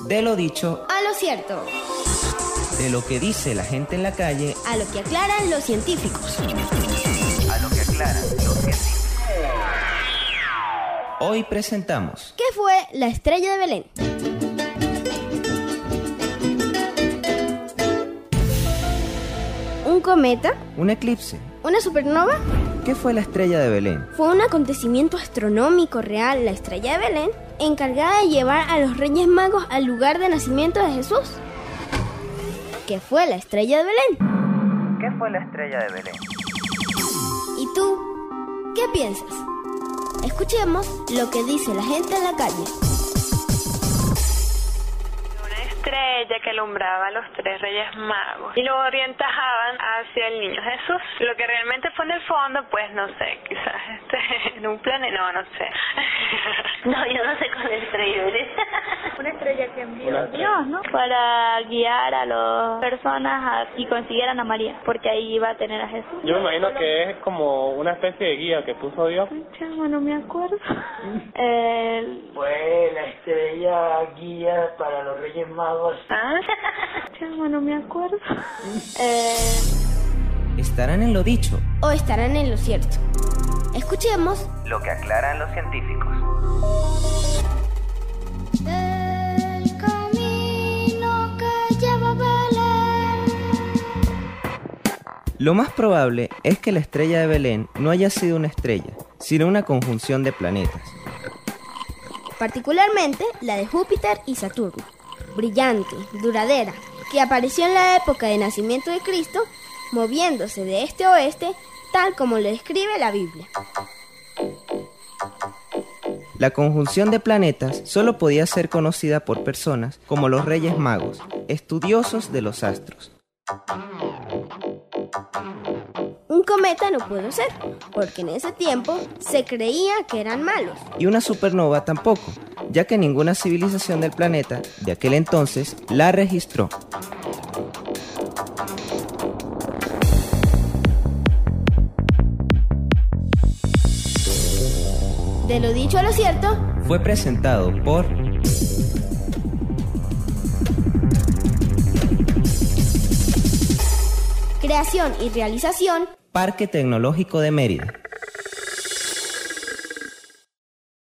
De lo dicho a lo cierto. De lo que dice la gente en la calle A lo que aclaran los científicos. A lo que aclaran los científicos. Hoy presentamos ¿Qué fue la estrella de Belén? ¿Un cometa? un eclipse. ¿Una supernova? ¿Qué fue la estrella de Belén? Fue un acontecimiento astronómico real, la estrella de Belén, encargada de llevar a los Reyes Magos al lugar de nacimiento de Jesús. ¿Qué fue la estrella de Belén? ¿Qué fue la estrella de Belén? ¿Y tú? ¿Qué piensas? Escuchemos lo que dice la gente en la calle. Estrella que alumbraba a los 3 Reyes Magos y lo orientaban hacia el niño Jesús. Lo que realmente fue en el fondo, pues no sé, quizás en un planeta, no sé. No, yo no sé con la estrella. Una estrella que envió Dios, ¿no? Para guiar a las personas y consiguieran a María, porque ahí iba a tener a Jesús. Yo me imagino que es como una especie de guía que puso Dios. Chamo, no me acuerdo. Fue la estrella guía para los Reyes Magos. Chamo, no me acuerdo. ¿Estarán en lo dicho ¿O estarán en lo cierto? Escuchemos lo que aclaran los científicos? El camino que lleva a Belén. Lo más probable es que la estrella de Belén no haya sido una estrella, sino una conjunción de planetas. Particularmente la de Júpiter y Saturno, brillante, duradera, que apareció en la época de nacimiento de Cristo, moviéndose de este a oeste, tal como lo describe la Biblia. La conjunción de planetas solo podía ser conocida por personas como los Reyes Magos, estudiosos de los astros. Un cometa no pudo ser, porque en ese tiempo se creía que eran malos. Y una supernova tampoco, ya que ninguna civilización del planeta de aquel entonces la registró. De lo dicho a lo cierto, Fue presentado por creación y realización, Parque Tecnológico de Mérida.